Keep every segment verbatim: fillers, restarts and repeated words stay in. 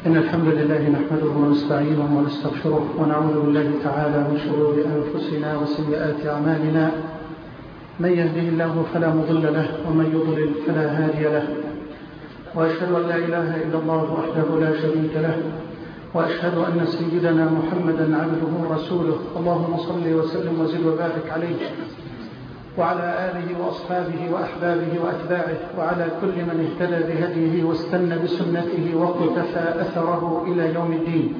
إن الحمد لله نحمده ونستعينه ونستغفره ونعوذ بالله تعالى من شرور أنفسنا وسيئات أعمالنا. من يهده الله فلا مضل له ومن يضلل فلا هادي له، وأشهد أن لا إله إلا الله وحده لا شريك له، وأشهد أن سيدنا محمدا عبده ورسوله. اللهم صل وسلم وزد وبارك عليه وعلى آله وأصحابه وأحبابه وأتباعه وعلى كل من اهتدى بهديه واستنى بسنته واقتفى أثره إلى يوم الدين.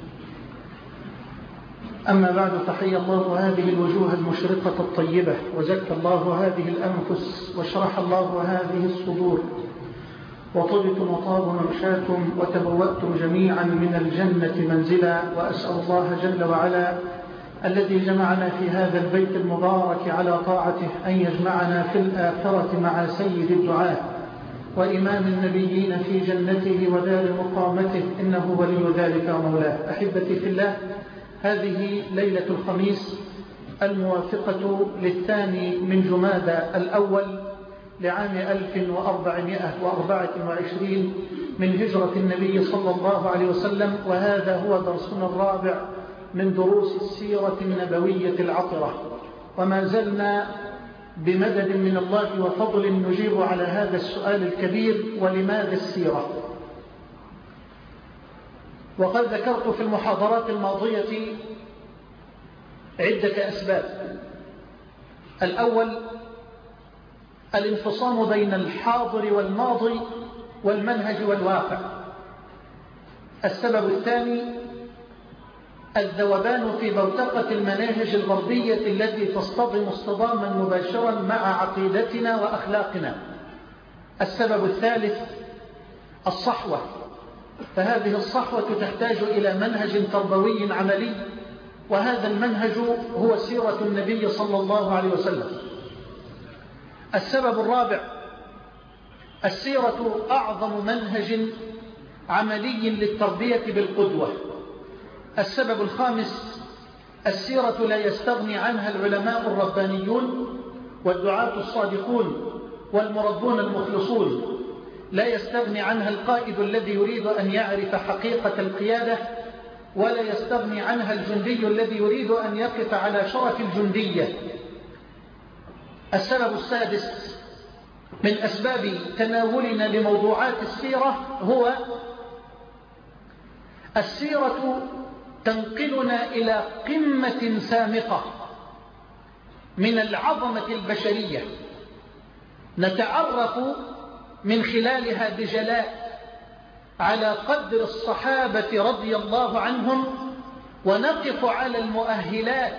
أما بعد، فحي الله هذه الوجوه المشرقة الطيبة، وزكى الله هذه الأنفس، وشرح الله هذه الصدور، وطبتم وطاب ممشاكم، وتبوأتم جميعا من الجنة منزلا. وأسأل الله جل وعلا الذي جمعنا في هذا البيت المبارك على طاعته أن يجمعنا في الآخرة مع سيد الدعاء وإمام النبيين في جنته ودار مقامته، إنه ولي ذلك ومولاه. أحبتي في الله، هذه ليلة الخميس الموافقة للثاني من جمادى الأول لعام ألف وأربعمائة وأربعة وعشرين من هجرة النبي صلى الله عليه وسلم، وهذا هو درسنا الرابع من دروس السيرة النبوية العطرة. وما زلنا بمدد من الله وفضل نجيب على هذا السؤال الكبير: ولماذا السيرة؟ وقد ذكرت في المحاضرات الماضية عدة أسباب. الأول الانفصام بين الحاضر والماضي والمنهج والواقع. السبب الثاني الذوبان في بوتقة المناهج الغربية التي تصطدم اصطداما مباشرا مع عقيدتنا وأخلاقنا. السبب الثالث الصحوة، فهذه الصحوة تحتاج إلى منهج تربوي عملي، وهذا المنهج هو سيرة النبي صلى الله عليه وسلم. السبب الرابع السيرة أعظم منهج عملي للتربية بالقدوة. السبب الخامس السيرة لا يستغني عنها العلماء الربانيون والدعاة الصادقون والمربون المخلصون، لا يستغني عنها القائد الذي يريد أن يعرف حقيقة القيادة، ولا يستغني عنها الجندي الذي يريد أن يقف على شرف الجندية. السبب السادس من أسباب تناولنا لموضوعات السيرة هو السيرة تنقلنا إلى قمة سامقة من العظمة البشرية، نتعرف من خلالها بجلاء على قدر الصحابة رضي الله عنهم، ونقف على المؤهلات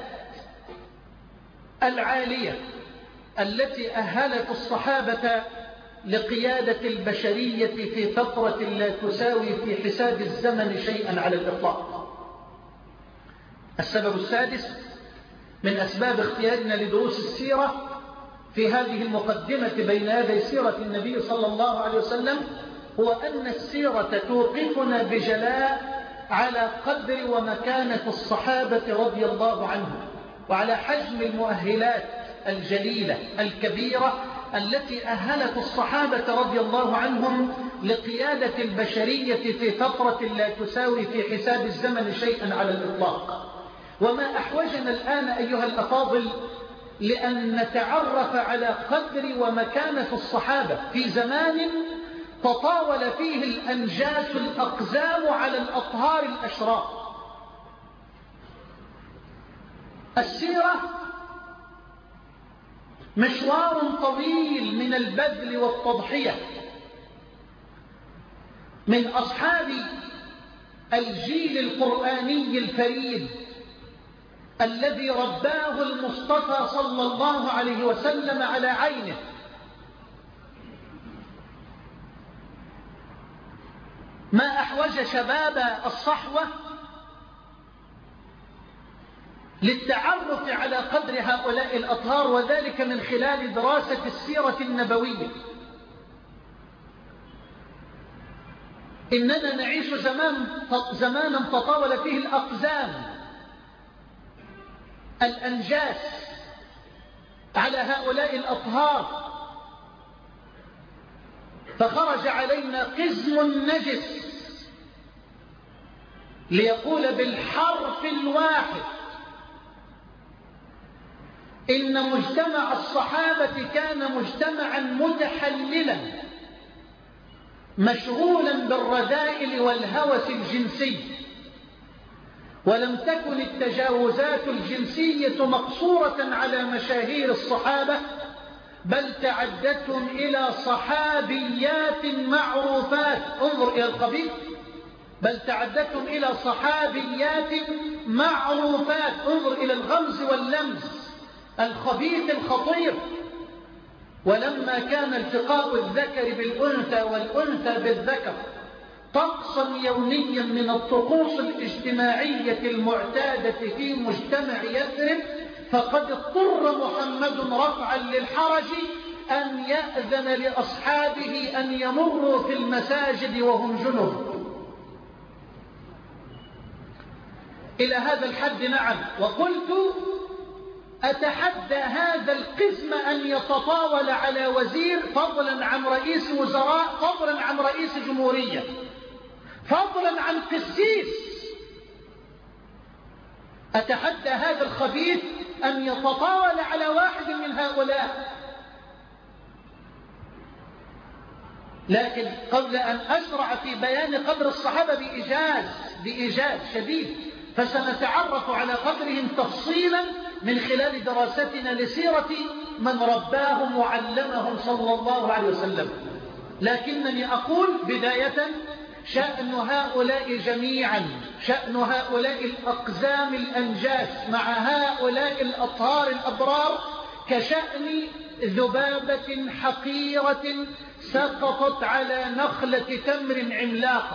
العالية التي أهلت الصحابة لقيادة البشرية في فترة لا تساوي في حساب الزمن شيئا على الإطلاق. السبب السادس من أسباب اختيارنا لدروس السيرة في هذه المقدمة بين يدي سيرة النبي صلى الله عليه وسلم هو أن السيرة توقفنا بجلاء على قدر ومكانة الصحابة رضي الله عنهم، وعلى حجم المؤهلات الجليلة الكبيرة التي أهلت الصحابة رضي الله عنهم لقيادة البشرية في فترة لا تساوي في حساب الزمن شيئا على الإطلاق. وما أحوجنا الآن أيها الأفاضل لأن نتعرف على قدر ومكانة الصحابة في زمان تطاول فيه الأنجاس الأقزام على الأطهار الأشرار. السيرة مشوار طويل من البذل والتضحية من أصحاب الجيل القرآني الفريد الذي رباه المصطفى صلى الله عليه وسلم على عينه. ما أحوج شباب الصحوة للتعرف على قدر هؤلاء الأطهار، وذلك من خلال دراسة السيرة النبوية. إننا نعيش زمان زمانا تطاول فيه الأقزام الأنجاس على هؤلاء الأطهار، فخرج علينا قزم نجس ليقول بالحرف الواحد إن مجتمع الصحابة كان مجتمعا متحللا مشغولا بالرذائل والهوس الجنسي، ولم تكن التجاوزات الجنسية مقصورة على مشاهير الصحابة، بل تعدتهم إلى صحابيات معروفات. انظر إلى القبيح، بل تعدتهم إلى صحابيات معروفات. انظر إلى الغمز واللمس الخبيث الخطير. ولما كان التقاء الذكر بالأنثى والأنثى بالذكر طقسا يوميا من الطقوس الاجتماعية المعتادة في مجتمع يثرب، فقد اضطر محمد رفعا للحرج أن يأذن لأصحابه أن يمروا في المساجد وهم جنب. إلى هذا الحد نعم. وقلت أتحدى هذا القسم أن يتطاول على وزير، فضلا عن رئيس وزراء، فضلا عن رئيس جمهورية، فضلا عن قسيس. أتحدى هذا الخبيث أن يتطاول على واحد من هؤلاء. لكن قبل أن أشرع في بيان قدر الصحابة بإيجاز بإيجاز شديد، فسنتعرف على قدرهم تفصيلا من خلال دراستنا لسيرة من رباهم وعلمهم صلى الله عليه وسلم. لكنني أقول بداية شأن هؤلاء جميعا، شأن هؤلاء الأقزام الأنجاس مع هؤلاء الأطهار الأبرار كشأن ذبابة حقيرة سقطت على نخلة تمر عملاقة.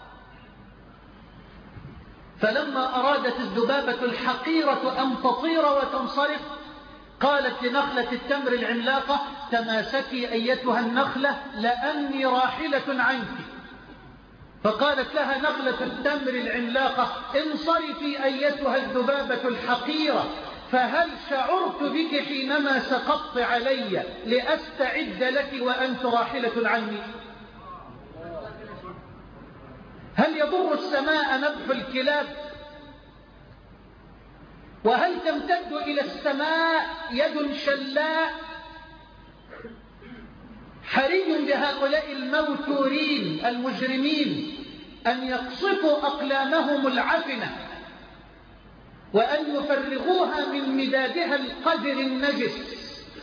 فلما أرادت الذبابة الحقيرة أن تطير وتنصرف قالت لنخلة التمر العملاقة: تماسكي أيتها النخلة لأني راحلة عنك. فقالت لها نخلة التمر العملاقة: انصرفي أيتها الذبابة الحقيرة، فهل شعرت بك حينما سقطت علي لأستعد لك وأنت راحلة عني؟ هل يضر السماء نبح الكلاب؟ وهل تمتد إلى السماء يد شلاء؟ حري بهؤلاء الموتورين المجرمين أن يقصفوا أقلامهم العفنة وأن يفرغوها من مدادها القدر النجس،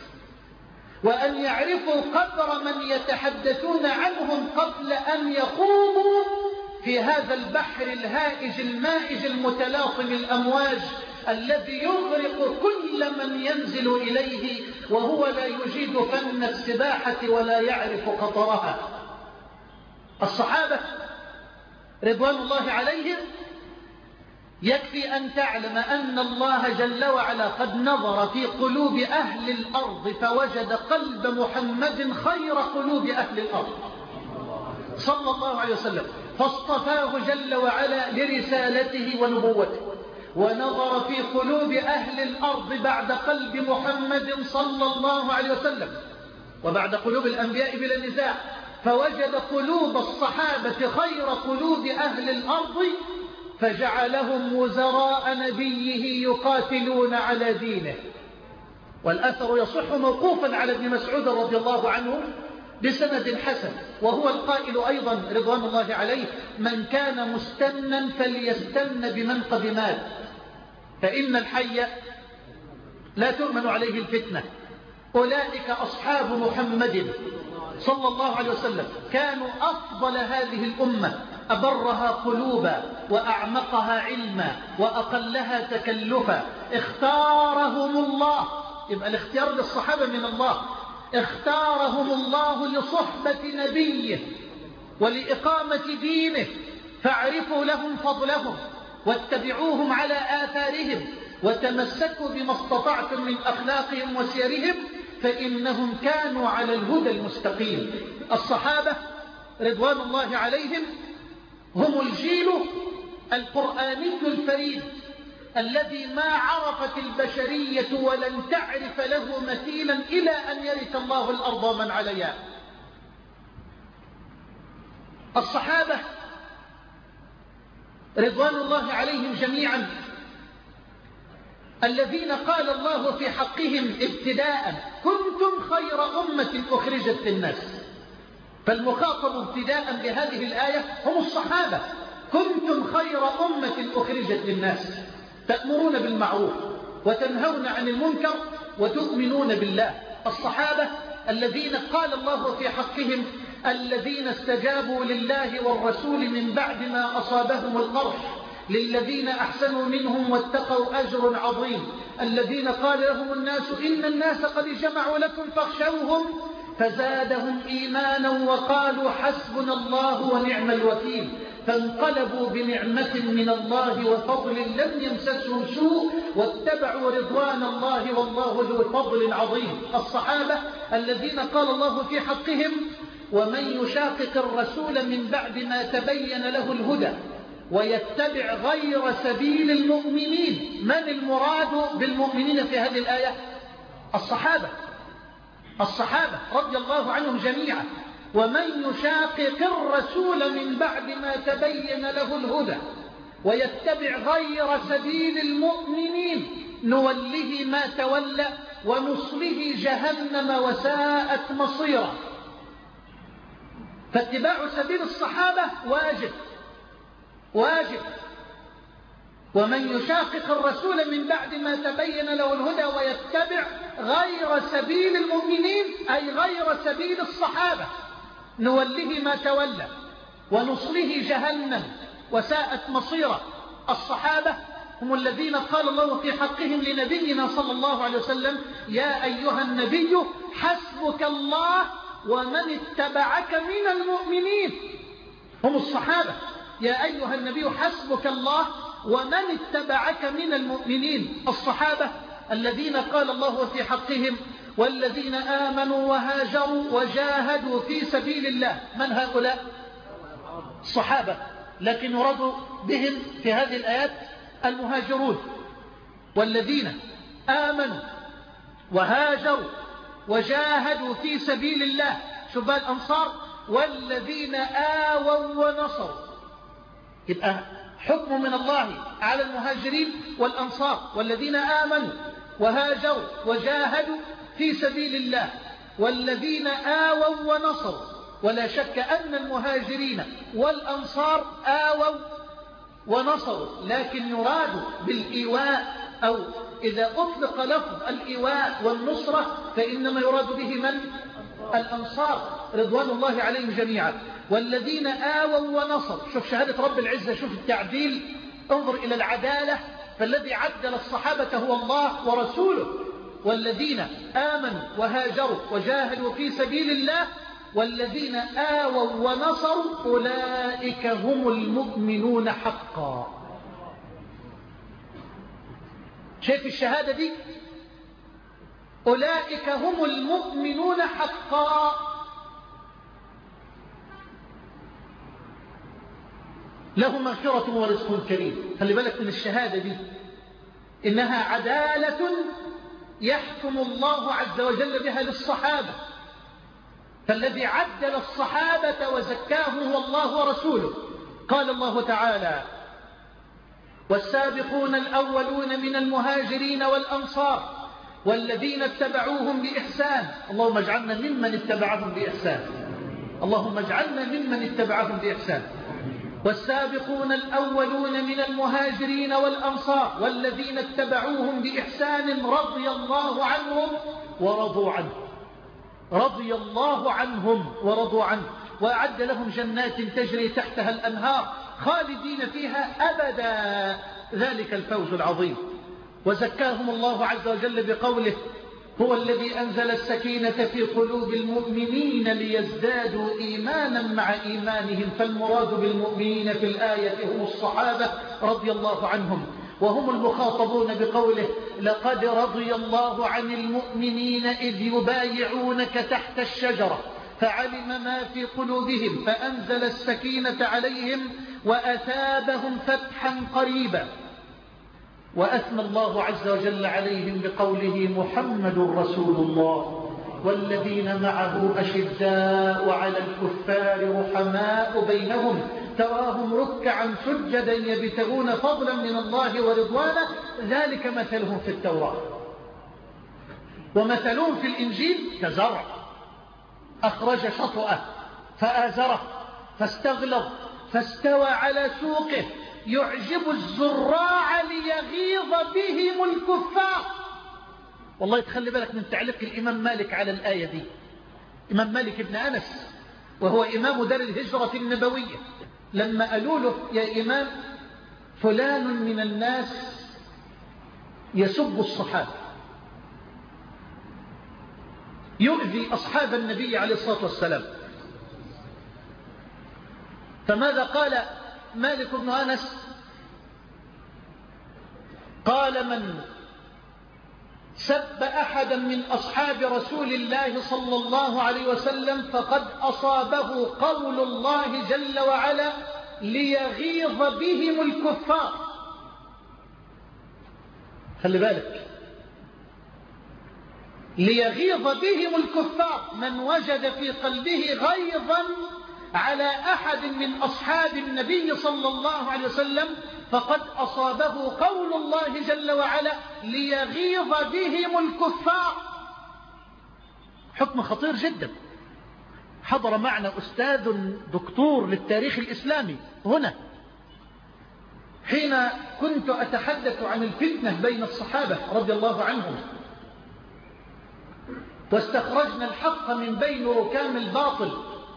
وأن يعرفوا قدر من يتحدثون عنهم قبل أن يخوضوا في هذا البحر الهائج المائج المتلاطم الأمواج الذي يغرق كل من ينزل إليه وهو لا يجيد فن السباحة ولا يعرف قطرها. الصحابة رضوان الله عليهم يكفي أن تعلم أن الله جل وعلا قد نظر في قلوب أهل الأرض فوجد قلب محمد خير قلوب أهل الأرض صلى الله عليه وسلم، فاصطفاه جل وعلا لرسالته ونبوته. ونظر في قلوب أهل الأرض بعد قلب محمد صلى الله عليه وسلم وبعد قلوب الأنبياء بلا نزاع، فوجد قلوب الصحابة خير قلوب أهل الأرض، فجعلهم وزراء نبيه يقاتلون على دينه. والأثر يصح موقوفا على ابن مسعود رضي الله عنه بسند حسن، وهو القائل أيضا رضوان الله عليه: من كان مستنا فليستن بمن قد مات، فإن الحي لا تؤمن عليه الفتنة. أولئك أصحاب محمد صلى الله عليه وسلم، كانوا أفضل هذه الأمة، أبرها قلوبا وأعمقها علما وأقلها تكلفا. اختارهم الله، يبقى الاختيار للصحابة من الله، اختارهم الله لصحبة نبيه ولإقامة دينه، فاعرفوا لهم فضلهم واتبعوهم على آثارهم وتمسكوا بما استطعتم من أخلاقهم وسيرهم، فإنهم كانوا على الهدى المستقيم. الصحابة رضوان الله عليهم هم الجيل القرآني الفريد الذي ما عرفت البشرية ولن تعرف له مثيلا إلى أن يرث الله الأرض ومن عليها. الصحابة رضوان الله عليهم جميعا الذين قال الله في حقهم ابتداء كنتم خير أمة أخرجت للناس. فالمخاطب ابتداء بهذه الآية هم الصحابة. كنتم خير أمة أخرجت للناس تأمرون بالمعروف وتنهون عن المنكر وتؤمنون بالله. الصحابة الذين قال الله في حقهم الذين استجابوا لله والرسول من بعد ما أصابهم القرح للذين أحسنوا منهم واتقوا أجر عظيم. الذين قال لهم الناس إن الناس قد جمعوا لكم فاخشوهم فزادهم إيمانا وقالوا حسبنا الله ونعم الوكيل. فانقلبوا بنعمة من الله وفضل لم يمسسهم سوء واتبعوا رضوان الله والله ذو فضل عظيم. الصحابة الذين قال الله في حقهم ومن يشاقق الرسول من بعد ما تبين له الهدى ويتبع غير سبيل المؤمنين. من المراد بالمؤمنين في هذه الآية؟ الصحابة. الصحابة رضي الله عنهم جميعا. ومن يشاقق الرسول من بعد ما تبين له الهدى ويتبع غير سبيل المؤمنين نوله ما تولى ونصله جهنم وساءت مصيرا. فاتباع سبيل الصحابة واجب واجب. ومن يشاقق الرسول من بعد ما تبين له الهدى ويتبع غير سبيل المؤمنين أي غير سبيل الصحابة نوله ما تولى ونصله جهنم وساءت مصيرا. الصحابة هم الذين قال الله في حقهم لنبينا صلى الله عليه وسلم يا أيها النبي حسبك الله ومن اتبعك من المؤمنين. هم الصحابة يا أيها النبي حسبك الله ومن اتبعك من المؤمنين. الصحابة الذين قال الله في حقهم والذين آمنوا وهاجروا وجاهدوا في سبيل الله. من هؤلاء؟ الصحابة. لكن يراد بهم في هذه الآيات المهاجرون والذين آمنوا وهاجروا وجاهدوا في سبيل الله. شباب الأنصار والذين آووا ونصروا. يبقى حكم من الله على المهاجرين والأنصار والذين آمنوا وهاجروا وجاهدوا في سبيل الله والذين آووا ونصروا. ولا شك أن المهاجرين والأنصار آووا ونصروا، لكن يراد بالإيواء أو إذا أطلق لفظ الإيواء والنصرة فإنما يراد به من؟ الأنصار رضوان الله عليهم جميعا. والذين آووا ونصروا. شوف شهادة رب العزة، شوف التعديل، انظر إلى العدالة. فالذي عدل الصحابة هو الله ورسوله. والذين آمنوا وهاجروا وجاهدوا في سبيل الله والذين آووا ونصروا أولئك هم المؤمنون حقا. شايف الشهادة دي؟ أولئك هم المؤمنون حقا. لهم مغفرة ورزق كريم. خلي بالك من الشهادة دي، إنها عدالة يحكم الله عز وجل بها للصحابة. فالذي عدل الصحابة وزكاهم هو الله ورسوله. قال الله تعالى والسابقون الأولون من المهاجرين والأنصار والذين اتبعوهم بإحسان. اللهم اجعلنا ممن اتبعهم بإحسان. اللهم اجعلنا ممن اتبعهم بإحسان. والسابقون الأولون من المهاجرين والأنصار والذين اتبعوهم بإحسان رضي الله عنهم ورضوا عنه. رضي الله عنهم ورضوا عنه وأعد لهم جنات تجري تحتها الأنهار خالدين فيها أبدا ذلك الفوز العظيم. وزكاهم الله عز وجل بقوله هو الذي أنزل السكينة في قلوب المؤمنين ليزدادوا إيمانا مع إيمانهم. فالمراد بالمؤمنين في الآية هم الصحابة رضي الله عنهم، وهم المخاطبون بقوله لقد رضي الله عن المؤمنين إذ يبايعونك تحت الشجرة فعلم ما في قلوبهم فأنزل السكينة عليهم وأثابهم فتحا قريبا. وأثنى الله عز وجل عليهم بقوله محمد رسول الله والذين معه أشداء على الكفار رحماء بينهم تراهم ركعا سجدا يبتغون فضلا من الله ورضوانه ذلك مثلهم في التوراة ومثلهم في الإنجيل كزرع أخرج شطأه فآزره فاستغلظ فاستوى على سوقه يعجب الزراع ليغيظ بهم الكفار. والله تخلي بالك من تعليق الإمام مالك على الآية دي. إمام مالك ابن أنس وهو إمام دار الهجرة النبوية لما قالوا له يا إمام فلان من الناس يسب الصحابة يؤذي أصحاب النبي عليه الصلاة والسلام، فماذا قال مالك بن أنس؟ قال من سب أحدا من أصحاب رسول الله صلى الله عليه وسلم فقد أصابه قول الله جل وعلا ليغيظ بهم الكفار. خلي بالك، ليغيظ بهم الكفار، من وجد في قلبه غيظا على أحد من أصحاب النبي صلى الله عليه وسلم فقد أصابه قول الله جل وعلا ليغيظ بهم الكفار. حكم خطير جدا. حضر معنا أستاذ دكتور للتاريخ الإسلامي هنا حين كنت أتحدث عن الفتنة بين الصحابة رضي الله عنهم، واستخرجنا الحق من بين ركام الباطل،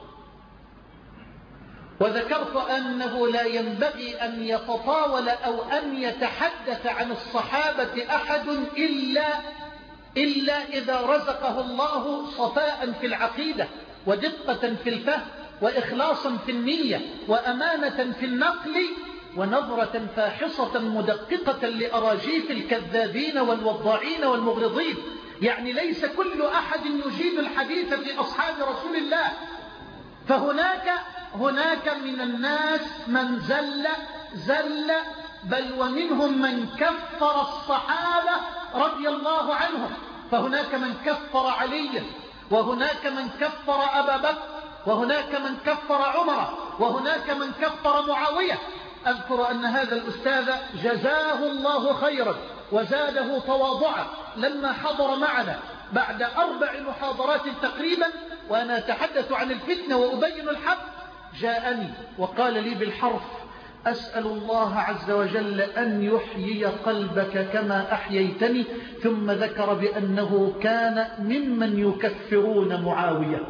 وذكرت أنه لا ينبغي أن يتطاول أو أن يتحدث عن الصحابة أحد إلا, إلا إذا رزقه الله صفاء في العقيدة ودقة في الفهم وإخلاصا في النية وأمانة في النقل ونظرة فاحصة مدققة لأراجيف الكذابين والوضاعين والمغرضين. يعني ليس كل أحد يجيد الحديث في أصحاب رسول الله، فهناك هناك من الناس من زل زل بل ومنهم من كفر الصحابة رضي الله عنهم. فهناك من كفر عليا، وهناك من كفر أبا بكر، وهناك من كفر عمر، وهناك من كفر معاوية. أذكر أن هذا الأستاذ جزاه الله خيرا وزاده تواضعا لما حضر معنا بعد أربع محاضرات تقريبا وأنا أتحدث عن الفتنة وأبين الحق، جاءني وقال لي بالحرف: أسأل الله عز وجل أن يحيي قلبك كما أحييتني. ثم ذكر بأنه كان ممن يكفرون معاوية،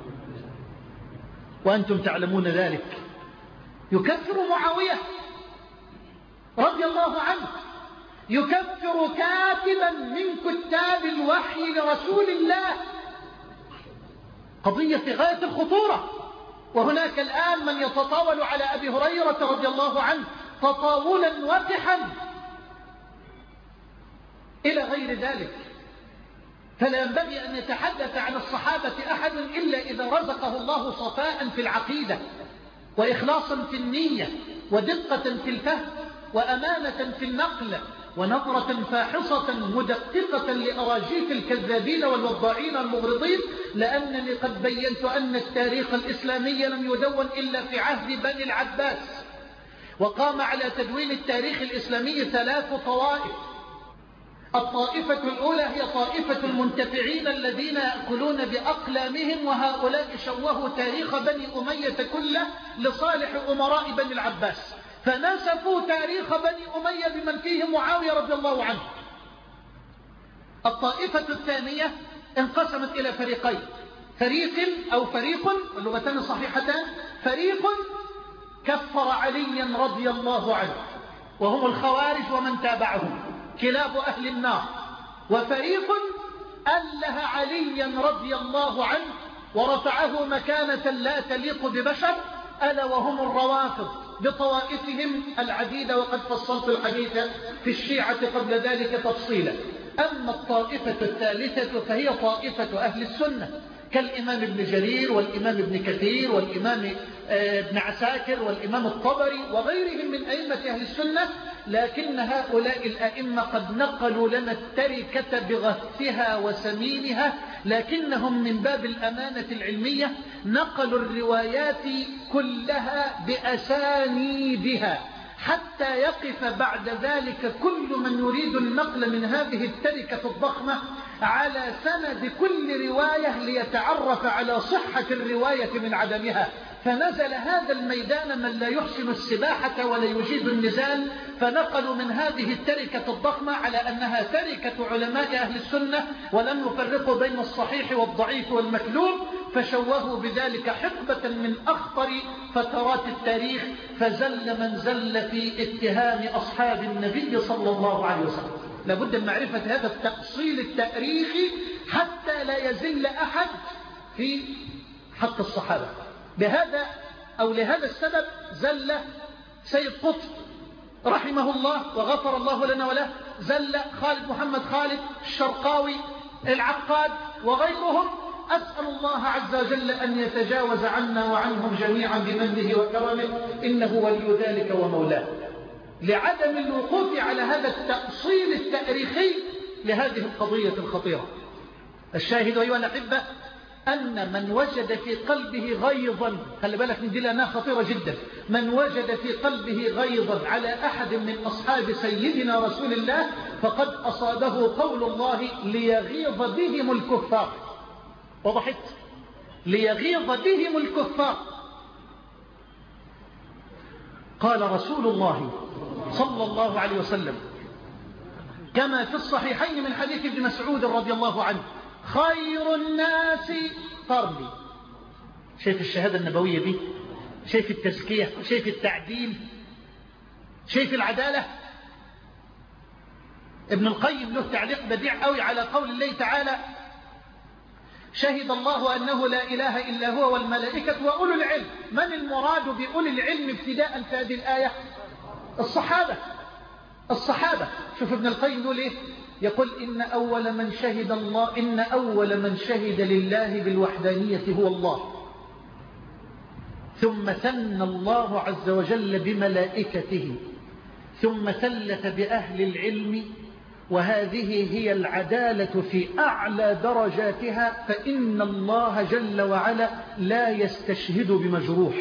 وأنتم تعلمون ذلك. يكفر معاوية رضي الله عنه، يكفر كاتبا من كتاب الوحي لرسول الله. قضية في غاية الخطورة. وهناك الآن من يتطاول على أبي هريرة رضي الله عنه تطاولا وقحا إلى غير ذلك. فلا ينبغي أن يتحدث عن الصحابة أحد إلا إذا رزقه الله صفاء في العقيدة وإخلاصا في النية ودقة في الفهم وأمانة في النقل ونظرة فاحصة مدققة لأراجيف الكذابين والوضاعين المغرضين. لأنني قد بينت أن التاريخ الإسلامي لم يدون إلا في عهد بني العباس، وقام على تدوين التاريخ الإسلامي ثلاث طوائف. الطائفة الأولى هي طائفة المنتفعين الذين يأكلون بأقلامهم، وهؤلاء شوهوا تاريخ بني أمية كله لصالح أمراء بني العباس، فنسفوا تاريخ بني أمية بمن فيه معاوية رضي الله عنه. الطائفة الثانية انقسمت إلى فريقين، فريق أو فريق اللغتان صحيحتان، فريق كفر عليا رضي الله عنه وهم الخوارج ومن تابعهم كلاب أهل النار، وفريق أله عليا رضي الله عنه ورفعه مكانة لا تليق ببشر، ألا وهم الروافض بطوائفهم العديدة، وقد فصلت الحديث في الشيعة قبل ذلك تفصيلا. أما الطائفة الثالثة فهي طائفة أهل السنة كالإمام ابن جرير والإمام ابن كثير والإمام ابن عساكر والإمام الطبري وغيرهم من أئمة أهل السنة، لكن هؤلاء الأئمة قد نقلوا لنا التركة بغثها وسمينها، لكنهم من باب الأمانة العلمية نقلوا الروايات كلها بأسانيدها، حتى يقف بعد ذلك كل من يريد النقل من هذه التركة الضخمة على سند كل رواية ليتعرف على صحة الرواية من عدمها. فنزل هذا الميدان من لا يحسن السباحة ولا يجيد النزال، فنقلوا من هذه التركة الضخمة على أنها تركة علماء أهل السنة، ولم يفرقوا بين الصحيح والضعيف والمكذوب، فشوهوا بذلك حقبة من أخطر فترات التاريخ، فزل من زل في اتهام أصحاب النبي صلى الله عليه وسلم. لابد من معرفة هذا التأصيل التاريخي حتى لا يزل أحد في حق الصحابة. بهذا أو لهذا السبب زل سيد قطب رحمه الله وغفر الله لنا وله، زل خالد محمد خالد الشرقاوي العقاد وغيرهم. أسأل الله عز وجل أن يتجاوز عنا وعنهم جميعا بمنه وكرمه، إنه ولي ذلك ومولاه، لعدم الوقوف على هذا التأصيل التاريخي لهذه القضية الخطيرة. الشاهد أيها الأحبة أن من وجد في قلبه غيظا، خلي بالك من دي لأنها خطيرة جدا، من وجد في قلبه غيظا على أحد من أصحاب سيدنا رسول الله فقد أصابه قول الله ليغيظ بهم الكفار. وضحت؟ ليغيظ بهم الكفار. قال رسول الله صلى الله عليه وسلم كما في الصحيحين من حديث ابن مسعود رضي الله عنه: خير الناس قرني. شايف الشهادة النبوية دي؟ شايف التزكية؟ شايف التعديل؟ شايف العدالة؟ ابن القيم له تعليق بديع قوي على قول الله تعالى: شهد الله أنه لا إله إلا هو والملائكة وأولو العلم. من المراد بأولي العلم ابتداء في هذه الآية؟ الصحابة. الصحابة. شوف ابن القيم يقول إيه؟ يقول إن أول من شهد الله إن أول من شهد لله بالوحدانية هو الله، ثم ثنى الله عز وجل بملائكته، ثم ثلث بأهل العلم، وهذه هي العدالة في أعلى درجاتها، فإن الله جل وعلا لا يستشهد بمجروح.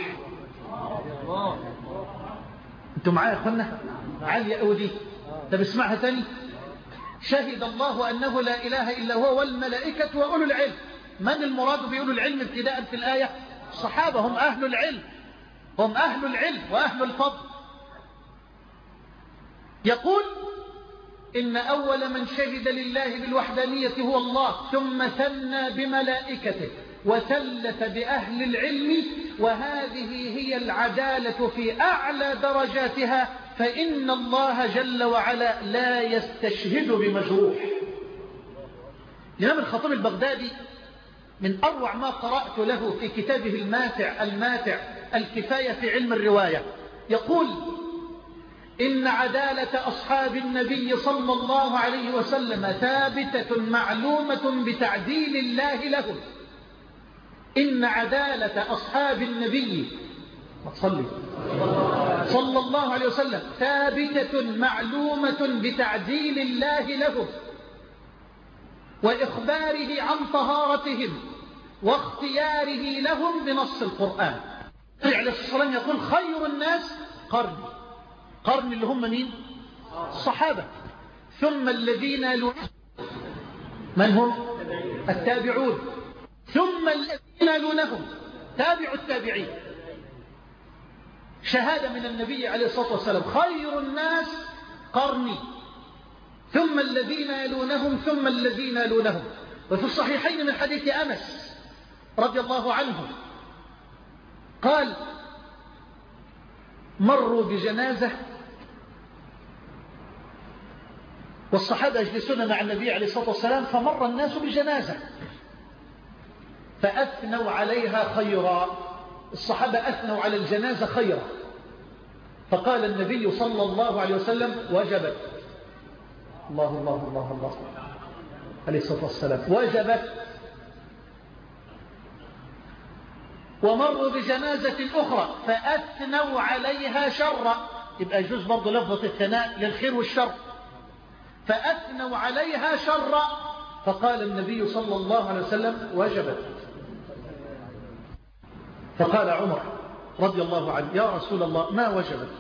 أنتم معايا يا أخوانا؟ عالية أودي. طب اسمعها تاني: شهد الله أنه لا إله إلا هو والملائكة وأولو العلم. من المراد بأولو العلم ابتداء في الآية؟ الصحابة، هم أهل العلم، هم أهل العلم وأهل الفضل. يقول إن أول من شهد لله بالوحدانية هو الله، ثم ثنى بملائكته وثلث بأهل العلم، وهذه هي العدالة في أعلى درجاتها، فإن الله جل وعلا لا يستشهد بمجروح. الإمام الخطيب البغدادي من أروع ما قرأت له في كتابه الماتع الماتع الكفاية في علم الرواية يقول: إن عدالة أصحاب النبي صلى الله عليه وسلم ثابتة معلومة بتعديل الله لهم. إن عدالة أصحاب النبي صلى صلى الله عليه وسلم ثابتة معلومة بتعديل الله لهم، وإخباره عن طهارتهم واختياره لهم بنص القرآن. عليه الصلاة والسلام يقول: خير الناس قرني. قرن اللي هم مين؟ الصحابة. ثم الذين يلونهم، من هم؟ التابعون. ثم الذين يلونهم تابع التابعين. شهادة من النبي عليه الصلاة والسلام: خير الناس قرني، ثم الذين يلونهم، ثم الذين يلونهم. وفي الصحيحين من حديث أنس رضي الله عنه قال: مروا بجنازة والصحابة يجلسون مع النبي عليه الصلاة والسلام، فمر الناس بجنازة فأثنوا عليها خيرا. الصحابة أثنوا على الجنازة خيرا، فقال النبي صلى الله عليه وسلم: وجبت. الله الله الله الله عليه الصلاة والسلام: وجبت. ومروا بجنازة أخرى فأثنوا عليها شرا، يبقى يجوز برضو لفظة الثناء للخير والشر. فأثنوا عليها شرا، فقال النبي صلى الله عليه وسلم وجبت. فقال عمر رضي الله عنه يا رسول الله ما وجبت؟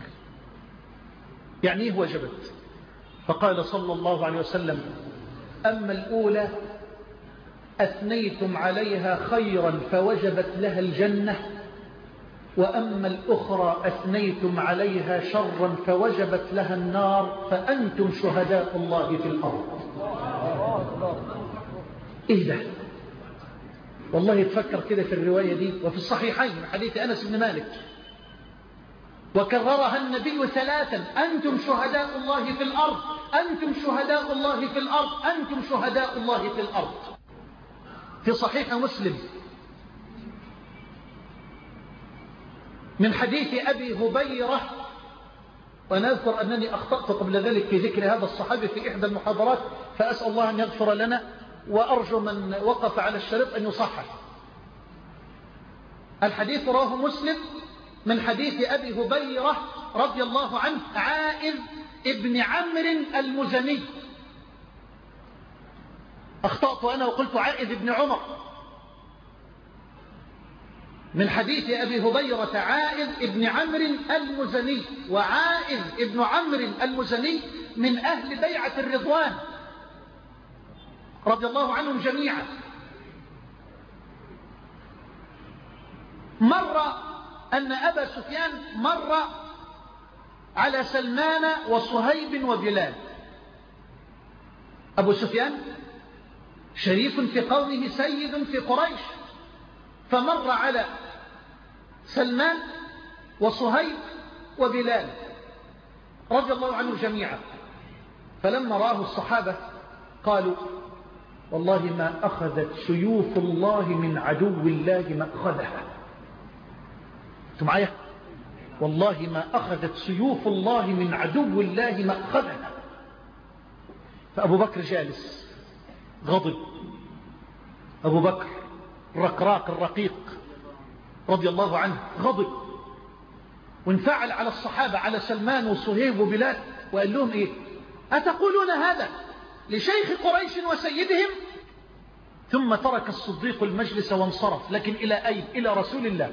يعني ايه وجبت؟ فقال صلى الله عليه وسلم أما الأولى أثنيتم عليها خيرا فوجبت لها الجنة، وأما الأخرى أثنيتم عليها شرا فوجبت لها النار، فأنتم شهداء الله في الأرض. إيه ده؟ والله تفكر كده في الرواية دي، وفي الصحيحين من حديث أنس بن مالك، وكررها النبي ثلاثا: أنتم شهداء الله في الأرض، أنتم شهداء الله في الأرض، أنتم شهداء الله في الأرض. في صحيح مسلم من حديث أبي هبيرة، ونذكر أنني أخطأت قبل ذلك في ذكر هذا الصحابي في إحدى المحاضرات، فأسأل الله أن يغفر لنا، وأرجو من وقف على الشريط أن يصحح. الحديث رواه مسلم من حديث أبي هبيرة رضي الله عنه عائذ ابن عمرو المزني. أخطأت أنا وقلت عائذ ابن عمر. من حديث أبي هبيرة عائذ ابن عمرو المزني، وعائذ ابن عمرو المزني من أهل بيعة الرضوان رضي الله عنهم جميعا. مر أن أبا سفيان مر على سلمان وصهيب وبلال. أبو سفيان شريف في قومه سيد في قريش، فمر على سلمان وصهيب وبلال رضي الله عنهم جميعا. فلما رآه الصحابة قالوا والله ما أخذت سيوف الله من عدو الله ما أخذها. أنتم معايا؟ والله ما أخذت سيوف الله من عدو الله ما أخذها. فأبو بكر جالس غضب، أبو بكر الرقراق الرقيق رضي الله عنه غضب وانفعل على الصحابة، على سلمان وصهيب وبلال، وقال لهم إيه؟ أتقولون هذا لشيخ قريش وسيدهم؟ ثم ترك الصديق المجلس وانصرف، لكن إلى أين؟ إلى رسول الله.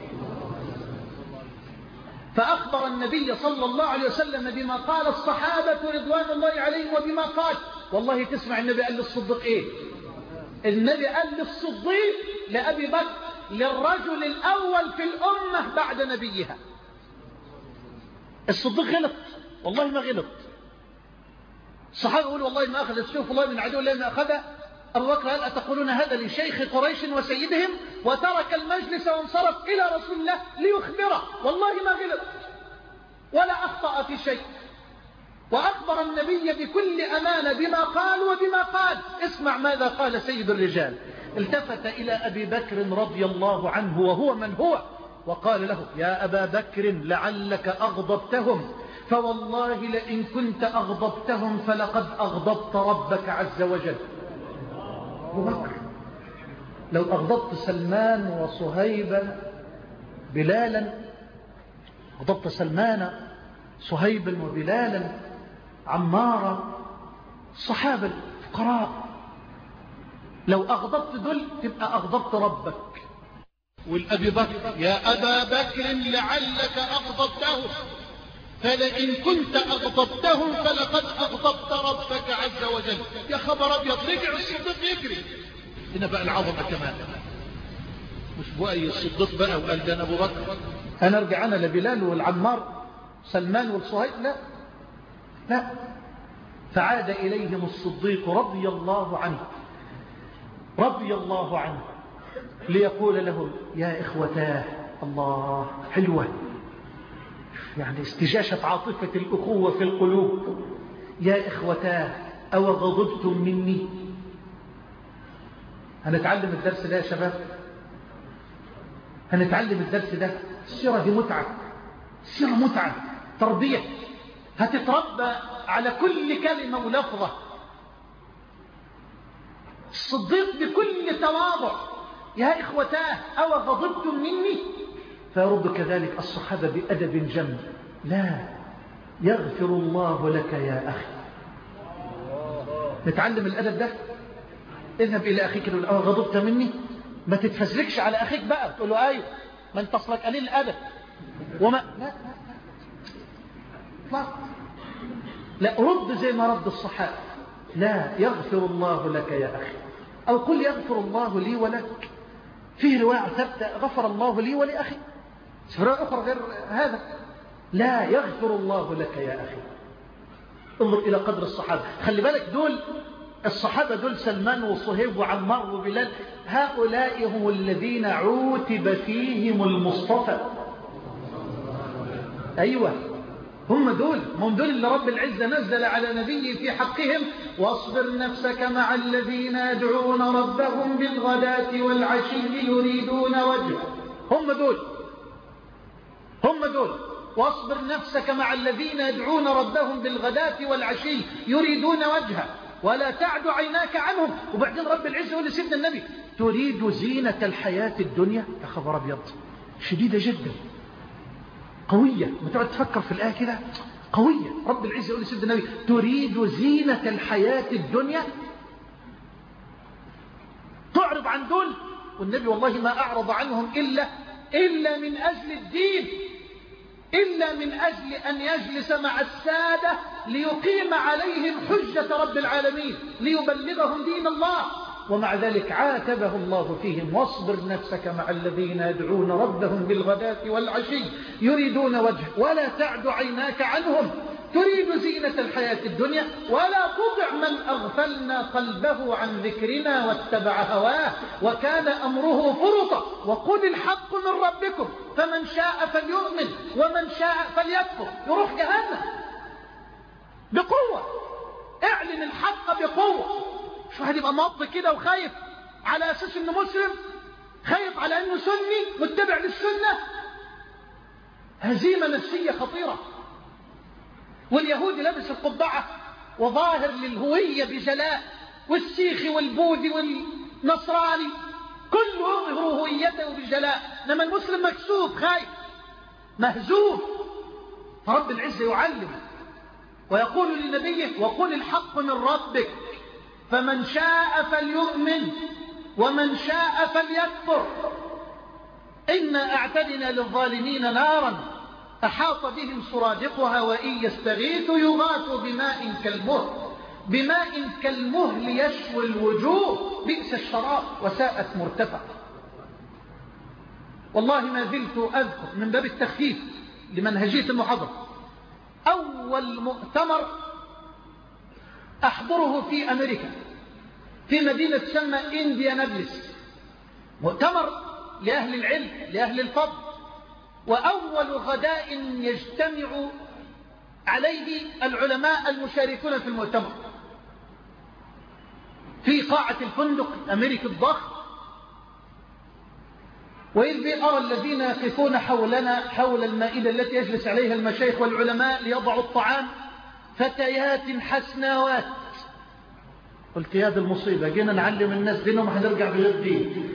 فأخبر النبي صلى الله عليه وسلم بما قال الصحابة رضوان الله عليهم وبما قال. والله تسمع النبي قال للصديق إيه؟ النبي قال للصديق لأبي بكر للرجل الأول في الأمة بعد نبيها. الصديق غلط، والله ما غلط. الصحابة يقولوا والله ما أخذ السيوف الله من عدو الله ما أخذها. أبو بكر قال أتقولون هذا لشيخ قريش وسيدهم؟ وترك المجلس وانصرف إلى رسول الله ليخبره. والله ما غلط ولا أخطأ في شيء، وأخبر النبي بكل أمانة بما قال وبما قال. اسمع ماذا قال سيد الرجال. التفت إلى أبي بكر رضي الله عنه وهو من هو، وقال له يا أبا بكر لعلك أغضبتهم، فوالله لئن كنت أغضبتهم فلقد أغضبت ربك عز وجل. أبو بكر لو أغضبت سلمان وصهيبا بلالا، أغضبت سلمان صهيبا وبلالا عمارا الصحابة الفقراء، لو أغضبت دول تبقى أغضبت ربك. والأبي بكر يا أبا بكر لعلك أغضبتهم، فلئن كنت أغضبتهم فلقد أغضبت ربك عز وجل. يا خبر أبيض، رجع الصديق يجري. هنا بقى العظمة كمان، مش بقى الصديق بقى وقال ده أنا أبو بكر أنا أرجع أنا لبلال والعمار سلمان والصهيب، لا لا. فعاد إليهم الصديق رضي الله عنه رضي الله عنه ليقول لهم يا إخوتاه. الله، حلوة يعني استجاشة عاطفة الأخوة في القلوب. يا إخوتاه أو غضبتم مني؟ هنتعلم الدرس ده يا شباب، هنتعلم الدرس ده. السيرة دي متعة، السيرة متعة، تربية، هتتربى على كل كلمة ولفظة. الصديق بكل تواضع يا إخوتاه أو غضبتم مني؟ فيرد كذلك الصحابة بأدب جم: لا، يغفر الله لك يا أخي. نتعلم الأدب ده. اذهب إلى أخيك لو غضبت مني، ما تتفزلكش على أخيك بقى تقول له أيوه ما انت أصلك قليل الأدب وما لا لا لا رد زي ما رد الصحابة: لا، يغفر الله لك يا أخي. أو قل يغفر الله لي ولك. فيه رواية ثابتة: غفر الله لي ولأخي. رواية أخرى غير هذا: لا، يغفر الله لك يا أخي. انظر إلى قدر الصحابة. خلي بالك دول الصحابة دول سلمان وصهيب وعمار وبلال، هؤلاء هم الذين عوتب فيهم المصطفى. أيوة هم دول هم دول اللي رب العزة نزل على نبيه في حقهم: واصبر نفسك مع الذين يدعون ربهم بالغداة والعشي يريدون وجهه. هم دول هم دول واصبر نفسك مع الذين يدعون ربهم بالغداة والعشي يريدون وجهه ولا تعد عيناك عنهم. وبعدين رب العزة يقول لسيدنا النبي: تريد زينة الحياة الدنيا. يا خبر أبيض، شديدة جدا، قوية. ما تقعد تفكر في الآية كده، قوية. رب العزة يقول لسيدنا النبي: تريد زينة الحياة الدنيا. تعرض عن دول، والنبي والله ما أعرض عنهم إلا إلا من أجل الدين، إلا من أجل أن يجلس مع السادة ليقيم عليهم حجة رب العالمين، ليبلغهم دين الله. ومع ذلك عاتبه الله فيهم: واصبر نفسك مع الذين يدعون ربهم بالغداة والعشي يريدون وجهه ولا تعد عيناك عنهم تريد زينة الحياة الدنيا ولا تطع من أغفلنا قلبه عن ذكرنا واتبع هواه وكان أمره فرطا وقل الحق من ربكم فمن شاء فليؤمن ومن شاء فليكفر. يروح جهنم بقوة. اعلن الحق بقوة. شو هتبقى مض كده وخايف على أساس أنه مسلم، خايف على أنه سني متبع للسنة؟ هزيمة نفسية خطيرة. واليهود لابس القبعة وظاهر للهوية بجلاء، والسيخي والبوذي والنصراني كله يظهر هويته بجلاء، إنما المسلم مكسوف خايف مهزوم. فرب العزة يعلم ويقول لنبيه: وقل الحق من ربك فمن شاء فليؤمن ومن شاء فليكفر إنا أعتدنا للظالمين نارا أحاط بهم سرادقها وإن يستغيثوا يغاثوا بماء كالمهل بماء كالمهل يشوي الوجوه بئس الشراب وساءت مرتفع. والله ما زلت أذكر من باب التخفيف لمنهجية المحاضرة أول مؤتمر أحضره في أمريكا في مدينة تسمى إنديانابلس، مؤتمر لأهل العلم لأهل الفضل، وأول غداء يجتمع عليه العلماء المشاركون في المؤتمر في قاعة الفندق الأمريكي الضخم. وإذ بي أرى الذين يقفون حولنا حول المائدة التي يجلس عليها المشايخ والعلماء ليضعوا الطعام فتيات حسناوات. قلت يا دي المصيبة، جينا نعلم الناس دينهم هنرجع بغير دين.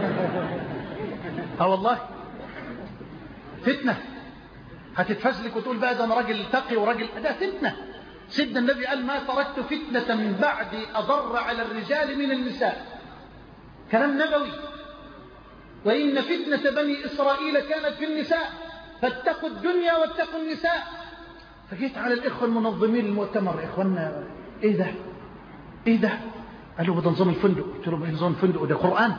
اه والله فتنة. هتتفزلك وتقول بقى ده انا راجل تقي وراجل، ده فتنة. سيدنا النبي قال: ما تركت فتنة من بعدي أضر على الرجال من النساء. كلام نبوي. وإن فتنة بني إسرائيل كانت في النساء فاتقوا الدنيا واتقوا النساء. فجيت على الإخوة المنظمين المؤتمر: يا إخوانا إيه ده إيه ده؟ قالوا ده نظام الفندق. قلت لهم: إيه نظام الفندق؟ ده قرآن.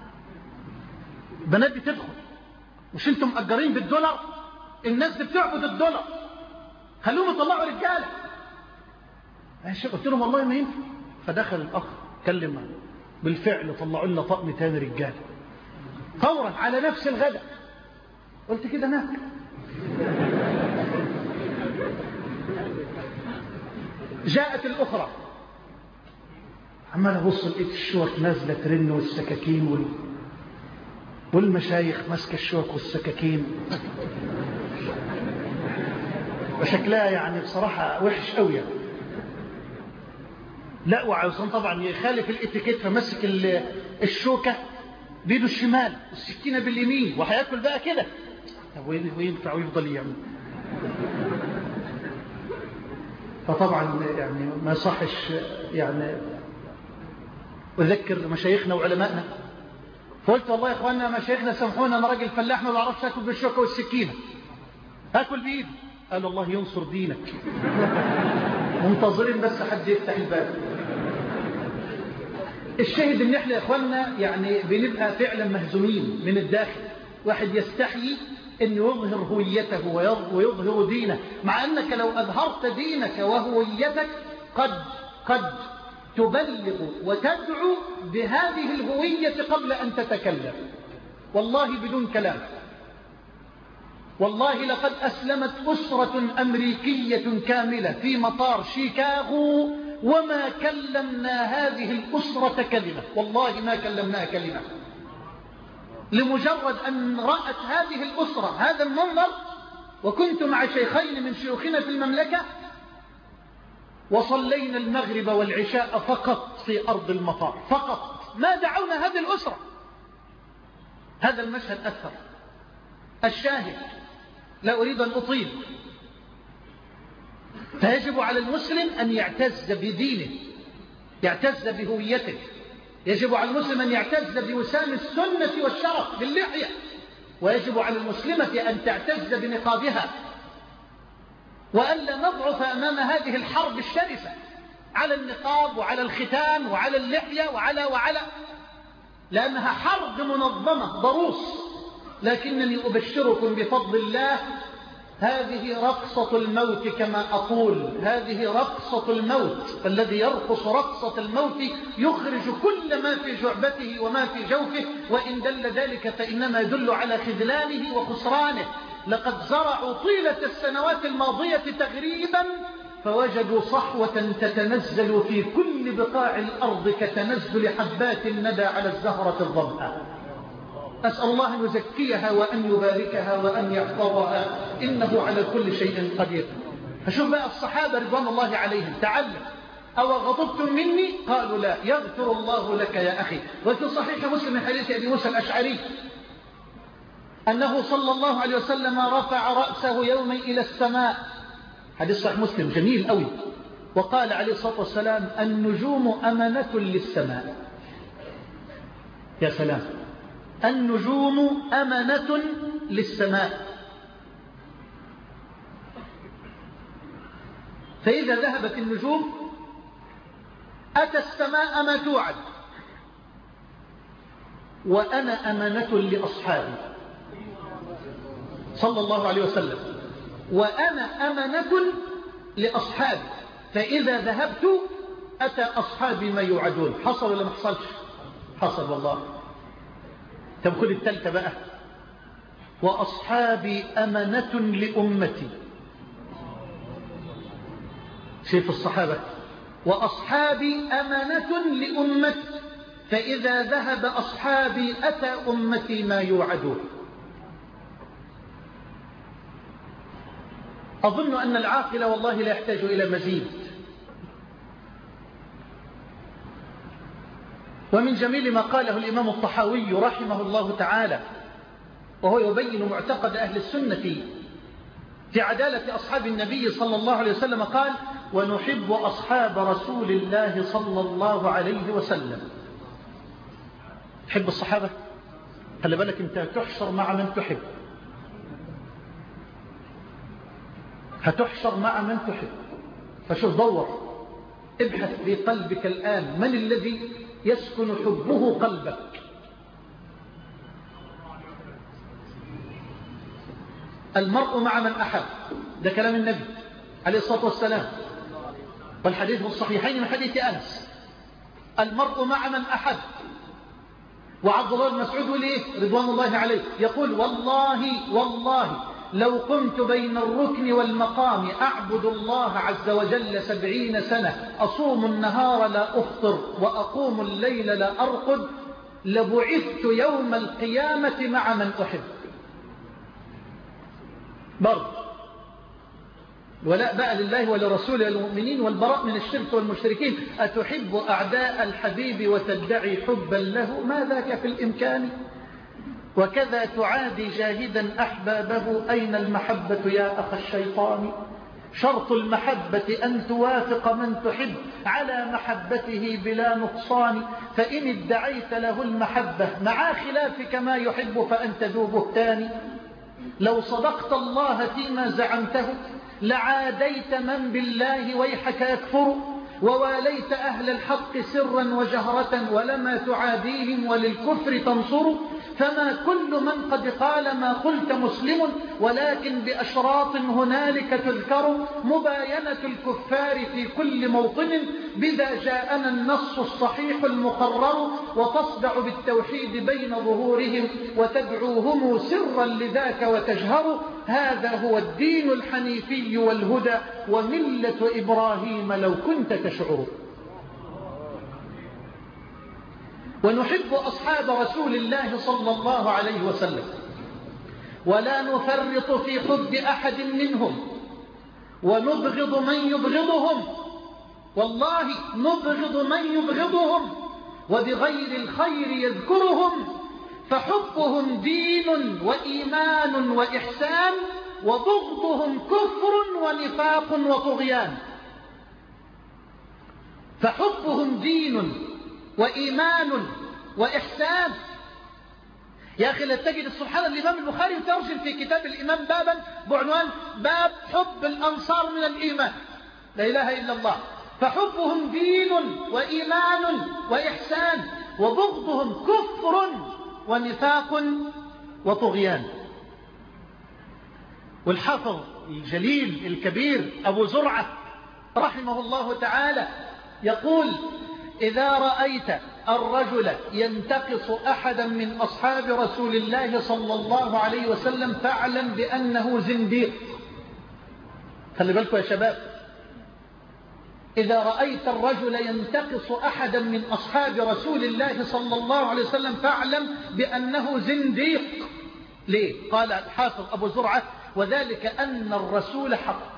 بنات بتدخل، مش انتم مأجرين بالدولار؟ الناس دي بتعبد الدولار، خلوهم يطلعوا رجاله. قلت لهم: والله ما ينفع. فدخل الأخ كلم بالفعل طلعوا لنا طقم تاني رجاله فورا على نفس الغداء. قلت كده ناكل. جاءت الأخرى عمال ابص لقيت الشوك نازله ترن والسكاكين وال... والمشايخ ماسكه الشوك والسكاكين، وشكلها يعني بصراحه وحش قوي يعني. لا وعاوزان طبعا يخالف الاتيكيت، فمسك الشوكه بيده الشمال والسكينة باليمين وهياكل بقى كده. طب وينفع ويفضل يعمل؟ فطبعا يعني ما يصحش يعني أذكر مشايخنا وعلمائنا. فقلت والله يا إخواننا مشايخنا سامحونا، أنا راجل فلاح ما بعرفش أكل بالشوكة والسكينة، أكل بإيدي. قالوا الله ينصر دينك. منتظرين بس حد يفتح الباب. الشاهد ان احنا يا إخواننا يعني بنبقى فعلا مهزومين من الداخل. واحد يستحيي أن يظهر هويته ويظهر دينه، مع أنك لو أظهرت دينك وهويتك قد قد تبلغ وتدعو بهذه الهوية قبل أن تتكلم. والله بدون كلام، والله لقد أسلمت أسرة أمريكية كاملة في مطار شيكاغو وما كلمنا هذه الأسرة كلمة، والله ما كلمناها كلمة، لمجرد أن رأت هذه الأسرة هذا المنظر. وكنت مع شيخين من شيوخنا في المملكة وصلينا المغرب والعشاء فقط في أرض المطار فقط، ما دعونا هذه الأسرة. هذا المشهد أثر. الشاهد لا أريد أن أطيل، فيجب على المسلم أن يعتز بدينه، يعتز بهويته. يجب على المسلم أن يعتز بوسام السنة والشرف باللحية، ويجب على المسلمة أن تعتز بنقابها، وألا نضعف أمام هذه الحرب الشرسة على النقاب وعلى الختان وعلى اللحية وعلى وعلى لأنها حرب منظمة ضروس. لكنني أبشركم بفضل الله هذه رقصة الموت كما أقول، هذه رقصة الموت. الذي يرقص رقصة الموت يخرج كل ما في جعبته وما في جوفه، وإن دل ذلك فإنما يدل على خذلانه وخسرانه. لقد زرعوا طيلة السنوات الماضية تغريبا فوجدوا صحوة تتنزل في كل بقاع الأرض كتنزل حبات الندى على الزهرة الضباء. أسأل الله أن يزكيها وأن يباركها وأن يحفظها، إنه على كل شيء قدير. فشوف بقى الصحابة رضوان الله عليهم، تعلم. أو غضبتم مني؟ قالوا لا، يغفر الله لك يا أخي. وفي صحيح مسلم من حديث أبي موسى الأشعري أنه صلى الله عليه وسلم رفع رأسه يوما إلى السماء، حديث صحيح مسلم جميل قوي، وقال عليه الصلاة والسلام النجوم أمنة للسماء. يا سلام، النجوم أمنة للسماء، فإذا ذهبت النجوم أتى السماء ما توعد، وأنا أمنة لأصحابي صلى الله عليه وسلم، وأنا أمنة لأصحابي، فإذا ذهبت أتى أصحابي ما يوعدون. حصل ولا ما حصلش؟ حصل والله. طب خد التالتة بقى، وأصحابي أمنة لأمتي. شايف الصحابة، وأصحابي أمنة لأمتي، فإذا ذهب أصحابي أتى أمتي ما يوعدون. أظن أن العاقل والله لا يحتاج إلى مزيد. ومن جميل ما قاله الإمام الطحاوي رحمه الله تعالى وهو يبين معتقد أهل السنة في عدالة أصحاب النبي صلى الله عليه وسلم، قال ونحب أصحاب رسول الله صلى الله عليه وسلم. تحب الصحابة؟ خلي بالك أنت تحشر مع من تحب، هتحشر مع من تحب. فشوف، دور، ابحث في قلبك الآن من الذي يسكن حبه قلبك. المرء مع من أحب، ده كلام النبي عليه الصلاة والسلام، والحديث في الصحيحين من حديث أنس، المرء مع من أحب. وعبد الله بن مسعود وليه رضوان الله عليه يقول والله والله لو قمت بين الركن والمقام أعبد الله عز وجل سبعين سنة، أصوم النهار لا أفطر وأقوم الليل لا أرقد، لبعثت يوم القيامة مع من أحب. برضه الولاء بقى لله ولرسوله والمؤمنين والبراء من الشرك والمشركين. أتحب أعداء الحبيب وتدعي حبا له؟ ما ذاك في الإمكان. وكذا تعادي جاهدا أحبابه، أين المحبة يا أخ الشيطان؟ شرط المحبة أن توافق من تحب على محبته بلا نقصان، فإن ادعيت له المحبة مع خلافك ما يحب فأنت ذو بهتان. لو صدقت الله فيما زعمته لعاديت من بالله ويحك يكفر، وواليت أهل الحق سرا وجهرة ولما تعاديهم وللكفر تنصر. فما كل من قد قال ما قلت مسلم، ولكن بأشراط هنالك تذكر مباينة الكفار في كل موطن، بذا جاءنا النص الصحيح المقرر. وتصدع بالتوحيد بين ظهورهم وتدعوهم سرا لذاك وتجهر. هذا هو الدين الحنيفي والهدى وملة إبراهيم لو كنت تشعر. ونحب أصحاب رسول الله صلى الله عليه وسلم، ولا نفرط في حب أحد منهم، ونبغض من يبغضهم، والله نبغض من يبغضهم وبغير الخير يذكرهم. فحبهم دين وإيمان وإحسان، وبغضهم كفر ونفاق وطغيان. فحبهم دين وإيمان وإحسان. يا أخي لا تجد سبحان الإمام البخاري يترجم في كتاب الإمام بابا بعنوان باب حب الأنصار من الإيمان. لا إله إلا الله. فحبهم دين وإيمان وإحسان، وبغضهم كفر ونفاق وطغيان. والحافظ الجليل الكبير أبو زرعة رحمه الله تعالى يقول: إذا رأيت الرجل ينتقص أحدا من أصحاب رسول الله صلى الله عليه وسلم فاعلم بأنه زنديق. خلي بالكم يا شباب، إذا رأيت الرجل ينتقص أحدا من أصحاب رسول الله صلى الله عليه وسلم فاعلم بأنه زنديق. ليه؟ قال الحافظ أبو زرعة: وذلك أن الرسول حق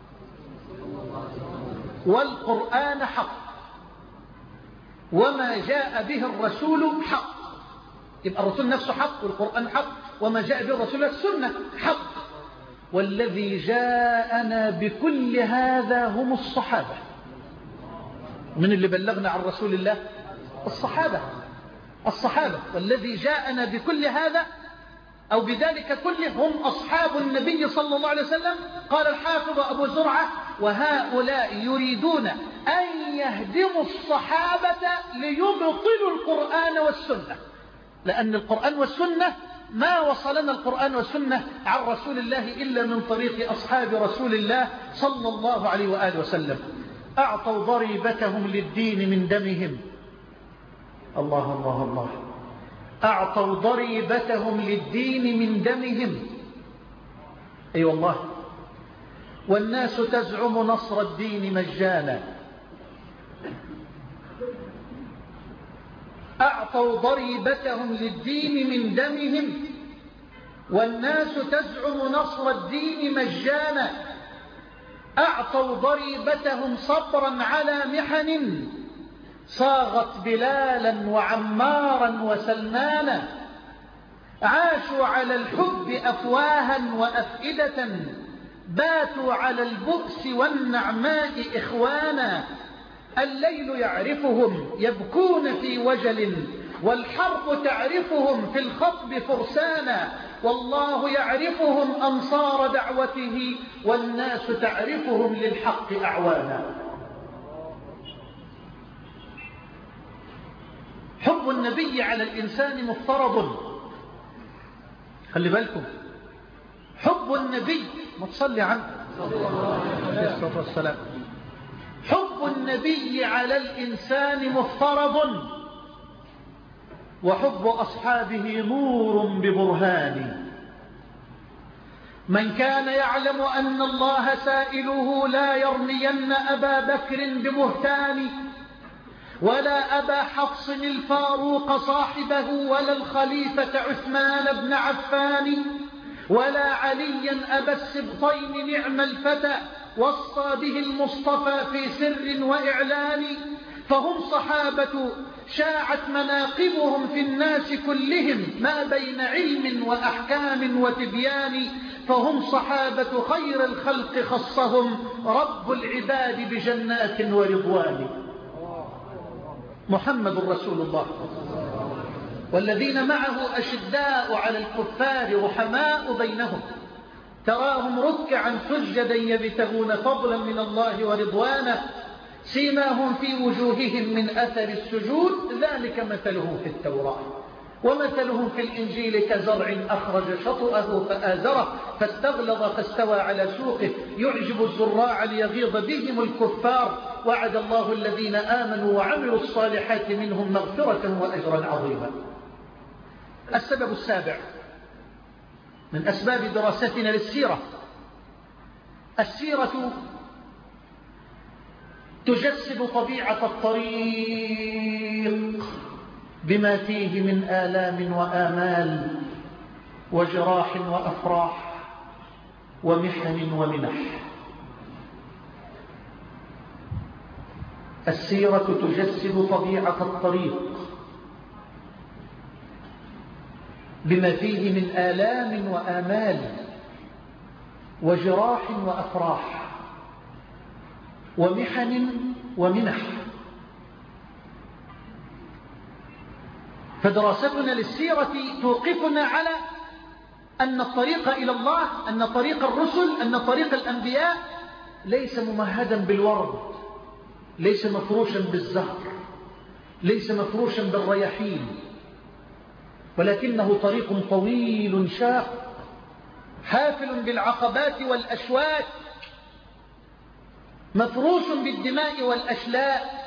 والقرآن حق، وما جاء به الرسول حق. يبقى الرسول نفسه حق والقرآن حق، وما جاء به الرسول السنة حق. والذي جاءنا بكل هذا هم الصحابة. من اللي بلغنا عن رسول الله؟ الصحابة. الصحابة. والذي جاءنا بكل هذا أو بذلك كله هم أصحاب النبي صلى الله عليه وسلم. قال الحافظ أبو زرعة: وهؤلاء يريدون أن يهدموا الصحابة ليبطلوا القرآن والسنة، لأن القرآن والسنة ما وصلنا القرآن والسنة عن رسول الله إلا من طريق أصحاب رسول الله صلى الله عليه وآله وسلم. أعطوا ضريبتهم للدين من دمهم. الله الله الله. أعطوا ضريبتهم للدين من دمهم. أي أيوة والله. والناس تزعم نصر الدين مجانا. أعطوا ضريبتهم للدين من دمهم، والناس تزعم نصر الدين مجانا. أعطوا ضريبتهم صبرا على محن صاغت بلالا وعمارا وسلمانا. عاشوا على الحب أفواها وأفئدة، باتوا على البؤس والنعماء إخوانا. الليل يعرفهم يبكون في وجل، والحرب تعرفهم في الخطب فرسانا. والله يعرفهم أنصار دعوته، والناس تعرفهم للحق أعوانا. حب النبي على الإنسان مفترض. خلي بالكم، حب النبي ما تصلي عنه عليه الصلاة والسلام. حب النبي على الإنسان مفترض، وحب أصحابه نور ببرهان. من كان يعلم أن الله سائله لا يرمين أبا بكر ببهتان، ولا أبا حفص الفاروق صاحبه، ولا الخليفة عثمان بن عفان، ولا عليا أبا السبطين نعم الفتى، وصى به المصطفى في سر وإعلان، فهم صحابة شاعت مناقبهم في الناس كلهم ما بين علم وأحكام وتبيان، فهم صحابة خير الخلق خصهم رب العباد بجنات ورضوان. محمد رسول الله والذين معه أشداء على الكفار رحماء بينهم، تراهم ركعا سجدا يبتغون فضلا من الله ورضوانه، سيماهم في وجوههم من أثر السجود، ذلك مثلهم في التوراة ومثلهم في الإنجيل كزرع أخرج شطأه فآزره فاستغلظ فاستوى على سوقه يعجب الزراع ليغيظ بهم الكفار، وعد الله الذين آمنوا وعملوا الصالحات منهم مغفرة وأجرا عظيما. السبب السابع من أسباب دراستنا للسيرة: السيرة تجسد طبيعة الطريق بما فيه من آلام وآمال وجراح وأفراح ومحن ومنح. السيرة تجسد طبيعة الطريق بما فيه من آلام وآمال وجراح وأفراح ومحن ومنح. فدراستنا للسيرة توقفنا على أن الطريق إلى الله، أن طريق الرسل، أن طريق الأنبياء ليس ممهدا بالورد، ليس مفروشا بالزهر، ليس مفروشا بالرياحين، ولكنه طريق طويل شاق حافل بالعقبات والأشواك، مفروش بالدماء والأشلاء،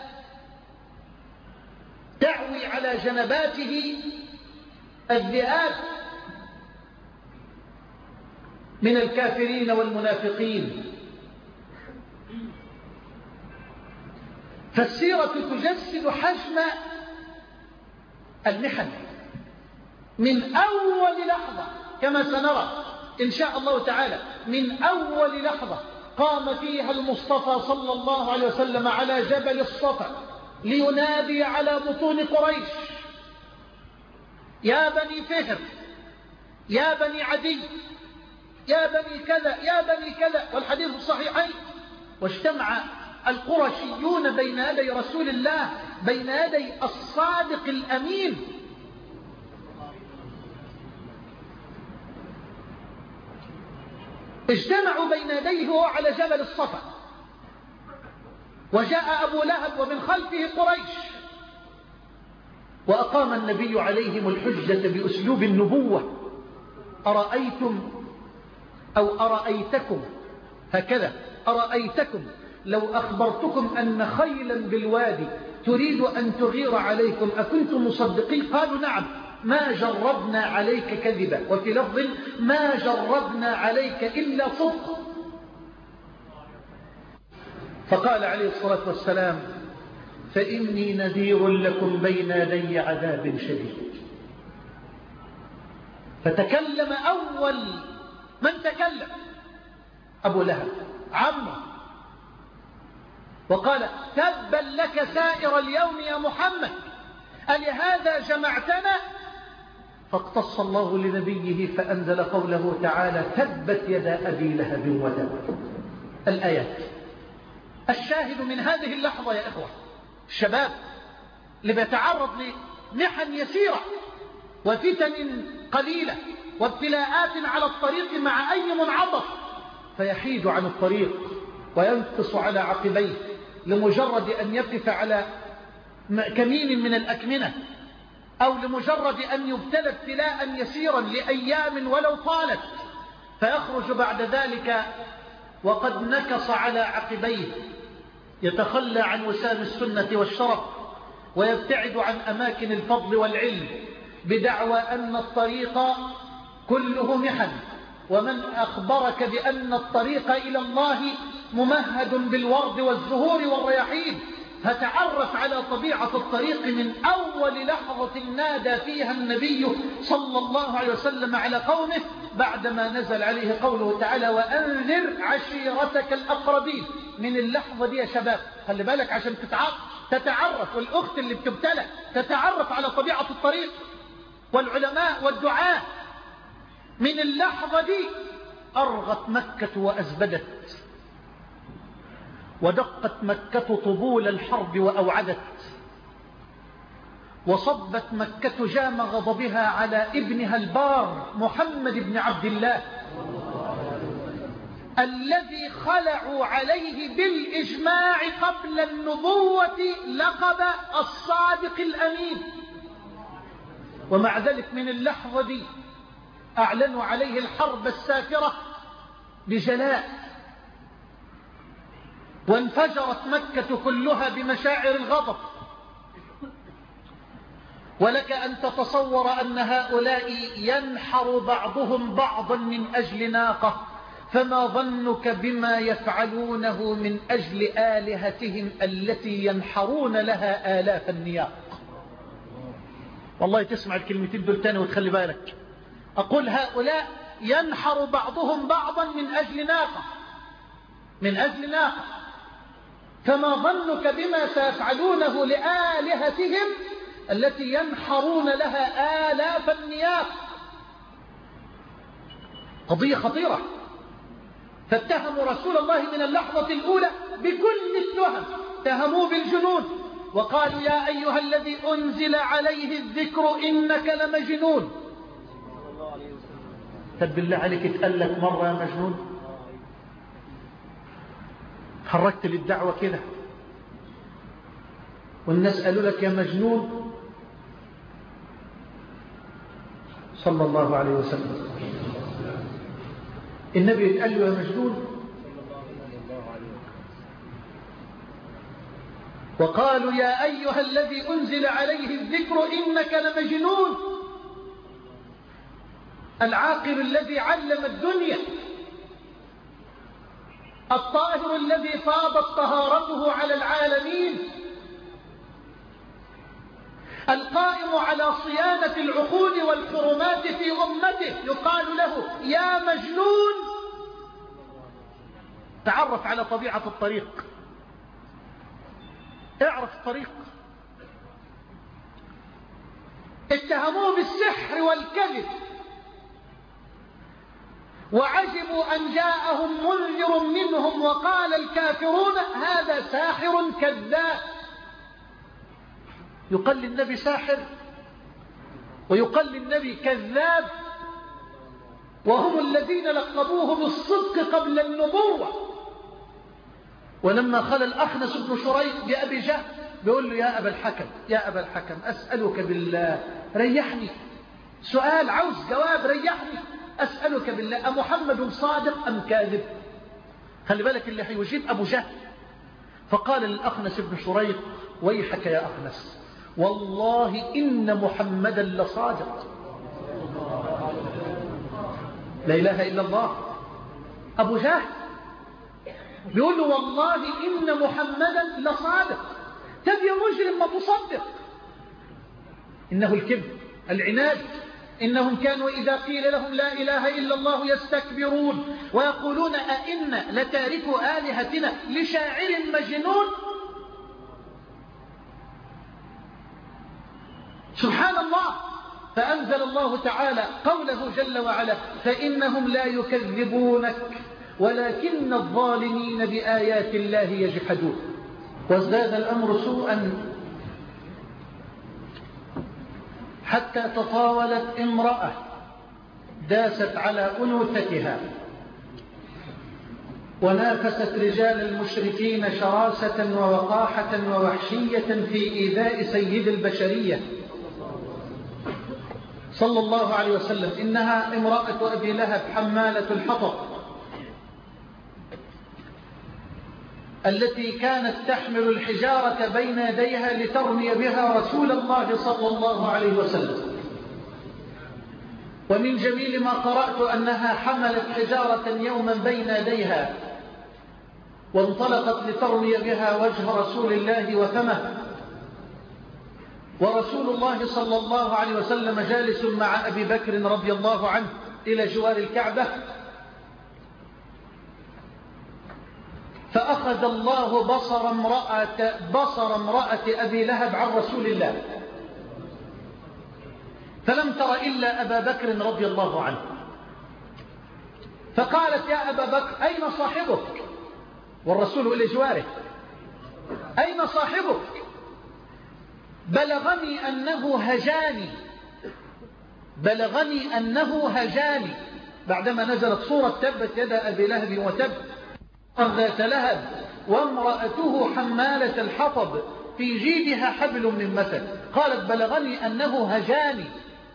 تعوي على جنباته الذئاب من الكافرين والمنافقين. فالسيرة تجسد حجم المحن من أول لحظة، كما سنرى إن شاء الله تعالى، من أول لحظة قام فيها المصطفى صلى الله عليه وسلم على جبل الصفا لينادي على بطون قريش: يا بني فهر، يا بني عدي، يا بني كذا، يا بني كذا، والحديث الصحيحين. واجتمع القرشيون بين يدي رسول الله، بين يدي الصادق الأمين، اجتمعوا بين يديه وهو على جبل الصفا، وجاء أبو لهب ومن خلفه قريش، وأقام النبي عليهم الحجة بأسلوب النبوة: أرأيتم أو أرأيتكم، هكذا، أرأيتكم لو أخبرتكم أن خيلا بالوادي تريد أن تغير عليكم أكنتم مصدقين؟ قالوا: نعم، ما جربنا عليك كذبا، وفي لفظ: ما جربنا عليك إلا صدق. فقال عليه الصلاة والسلام: فإني نذير لكم بين يدي عذاب شديد. فتكلم أول من تكلم أبو لهب عمه، وقال: تبا لك سائر اليوم يا محمد، ألهذا جمعتنا؟ فاقتص الله لنبيه فأنزل قوله تعالى: تبت يدا أبي لهب وتب. الآيات. الشاهد من هذه اللحظة يا إخوة الشباب اللي بيتعرض لمحن يسيرة وفتن قليلة وابتلاءات على الطريق مع أي منعطف، فيحيد عن الطريق وينقص على عقبيه لمجرد أن يقف على كمين من الأكمنة، أو لمجرد أن يبتلى ابتلاء يسيرا لأيام ولو طالت، فيخرج بعد ذلك وقد نكص على عقبيه، يتخلى عن وسام السنة والشرف، ويبتعد عن أماكن الفضل والعلم بدعوى أن الطريق كله محن. ومن أخبرك بأن الطريق إلى الله ممهد بالورد والزهور والرياحين؟ فتعرف على طبيعة الطريق من أول لحظة نادى فيها النبي صلى الله عليه وسلم على قومه: بعدما نزل عليه قوله تعالى وأنذر عشيرتك الأقربين. من اللحظة دي يا شباب خلي بالك عشان تتعرف، والأخت اللي بتبتلى تتعرف على طبيعة الطريق والعلماء والدعاء. من اللحظة دي أرغت مكة وأزبدت، ودقت مكة طبول الحرب وأوعدت، وصبت مكة جام غضبها على ابنها البار محمد بن عبد الله الذي خلعوا عليه بالإجماع قبل النبوة لقب الصادق الأمين. ومع ذلك من اللحظة دي أعلنوا عليه الحرب السافرة بجلاء، وانفجرت مكة كلها بمشاعر الغضب. ولك أن تتصور أن هؤلاء ينحر بعضهم بعضا من أجل ناقة، فما ظنك بما يفعلونه من أجل آلهتهم التي ينحرون لها آلاف النياق. والله تسمع الكلمتين دول تاني وتخلي بالك. أقول هؤلاء ينحر بعضهم بعضا من أجل ناقة، من أجل ناقة، فما ظنك بما سيفعلونه لآلهتهم التي ينحرون لها آلاف النياق. قضية خطيرة. فاتهموا رسول الله من اللحظة الأولى بكل التهم، اتهموه بالجنون، وقالوا يا أيها الذي أنزل عليه الذكر إنك لمجنون. طب بالله عليك اتقال لك مرة يا مجنون؟ حركت للدعوة كده والناس قالوا لك يا مجنون؟ صلى الله عليه وسلم النبي يتقال له يا مجنون؟ وقالوا يا أيها الذي أنزل عليه الذكر إنك لمجنون. العاقل الذي علم الدنيا، الطاهر الذي فاضت طهارته على العالمين، القائم على صيانة العقول والحرمات في أمته، يقال له يا مجنون. تعرف على طبيعة الطريق، اعرف الطريق. اتهموه بالسحر والكذب، وعجبوا أن جاءهم منذر منهم وقال الكافرون هذا ساحر كذاب. يقال للنبي ساحر ويقال للنبي كذاب، وهم الذين لقبوه بالصدق قبل النبوة. ولما خلى الأخنس بن شريح بأبي جهل بيقول له يا أبا الحكم يا أبا الحكم أسألك بالله ريحني، سؤال عاوز جواب، ريحني أسألك بالله أمحمد صادق أم كاذب؟ خلي بالك اللي هيجيب أبو جهل. فقال للأخنس بن شريح ويحك يا أخنس والله إن محمدا لصادق. لا إله إلا الله. أبو جهل بيقول له والله إن محمدا لصادق. تبي مجرم ما تصدق. إنه الكبر العناد. إنهم كانوا إذا قيل لهم لا إله إلا الله يستكبرون ويقولون أئنا لتاركوا آلهتنا لشاعر مجنون. سبحان الله. فأنزل الله تعالى قوله جل وعلا فإنهم لا يكذبونك ولكن الظالمين بآيات الله يجحدون. وازداد الأمر سوءا حتى تطاولت امرأة داست على أنوثتها ونافست رجال المشركين شراسة ووقاحة ووحشية في إيذاء سيد البشرية صلى الله عليه وسلم. إنها امرأة أبي لهب حمالة الحطب التي كانت تحمل الحجارة بين يديها لترمي بها رسول الله صلى الله عليه وسلم. ومن جميل ما قرأت أنها حملت حجارة يوما بين يديها وانطلقت لترمي بها وجه رسول الله وفمه، ورسول الله صلى الله عليه وسلم جالس مع أبي بكر رضي الله عنه إلى جوار الكعبة، فأخذ الله بصر امرأة, بصر امرأة أبي لهب عن رسول الله، فلم تر إلا أبا بكر رضي الله عنه، فقالت يا أبا بكر أين صاحبك؟ والرسول إلى جواره، أين صاحبك؟ بلغني أنه هجاني، بلغني أنه هجاني بعدما نزلت سورة تبت يدا أبي لهب وتب ذات لهب وامرأته حمالة الحطب في جيدها حبل من مسد. قالت بلغني أنه هجاني،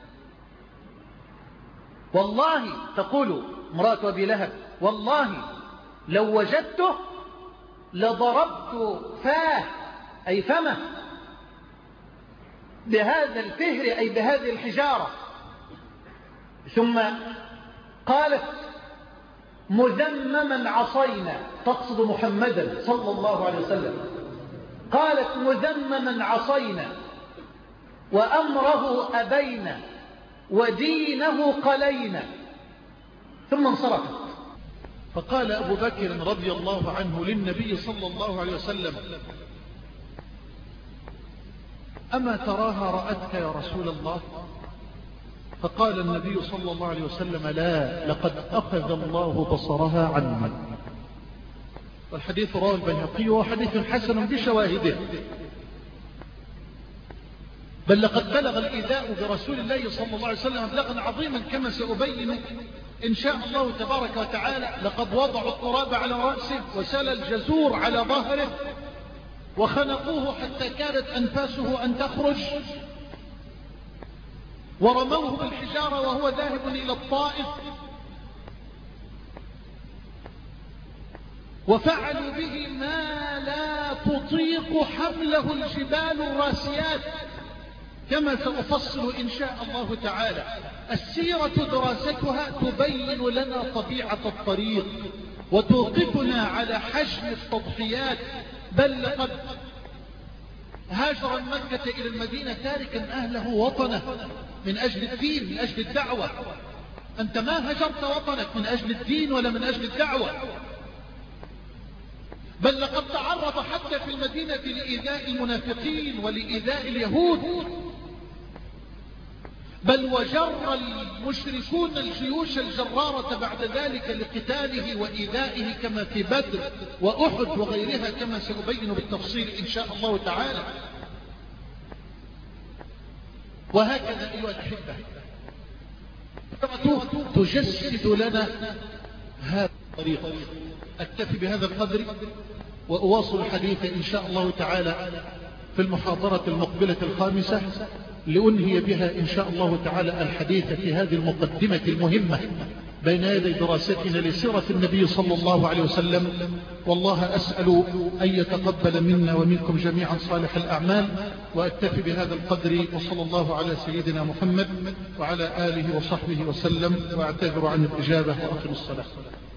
والله تقول امرأة أبي لهب والله لو وجدته لضربت فاه أي فمه بهذا الفهر أي بهذه الحجارة. ثم قالت مذمما عصينا، تقصد محمدا صلى الله عليه وسلم، قالت مذمما عصينا وأمره أبينا ودينه قلينا، ثم انصرفت. فقال أبو بكر رضي الله عنه للنبي صلى الله عليه وسلم أما تراها رأتك يا رسول الله؟ فقال النبي صلى الله عليه وسلم لا، لقد أخذ الله بصرها عني. والحديث رواه البيهقي وهو حديث حسن بشواهده، بل لقد بلغ الإيذاء برسول الله صلى الله عليه وسلم مبلغا عظيما كما سأبين إن شاء الله تبارك وتعالى. لقد وضعوا التراب على رأسه وسال الجزور على ظهره وخنقوه حتى كادت أنفاسه أن تخرج، ورموه بالحجارة وهو ذاهب إلى الطائف، وفعلوا به ما لا تطيق حمله الجبال الراسيات كما سأفصل إن شاء الله تعالى. السيرة دراستها تبين لنا طبيعة الطريق وتوقفنا على حجم التضحيات، بل لقد هاجر من مكة إلى المدينة تاركا أهله وطنه من أجل الدين، من أجل الدعوة. أنت ما هجرت وطنك من أجل الدين ولا من أجل الدعوة، بل لقد تعرض حتى في المدينة لإيذاء المنافقين ولإيذاء اليهود، بل وجر المشركون الجيوش الجرارة بعد ذلك لقتاله وإيذائه كما في بدر وأحد وغيرها كما سأبين بالتفصيل إن شاء الله تعالى. وهكذا أيها الأحبة تجسد لنا هذا الطريق. أكتفي بهذا القدر وأواصل الحديث إن شاء الله تعالى في المحاضرة المقبلة الخامسة، لأنهي بها إن شاء الله تعالى الحديث في هذه المقدمة المهمة بين يدي دراستنا لسيرة النبي صلى الله عليه وسلم. والله أسأل أن يتقبل منا ومنكم جميعا صالح الأعمال، وأكتفي بهذا القدر، وصلى الله على سيدنا محمد وعلى آله وصحبه وسلم، وأعتذر عن الإجابة وأقم الصلاة.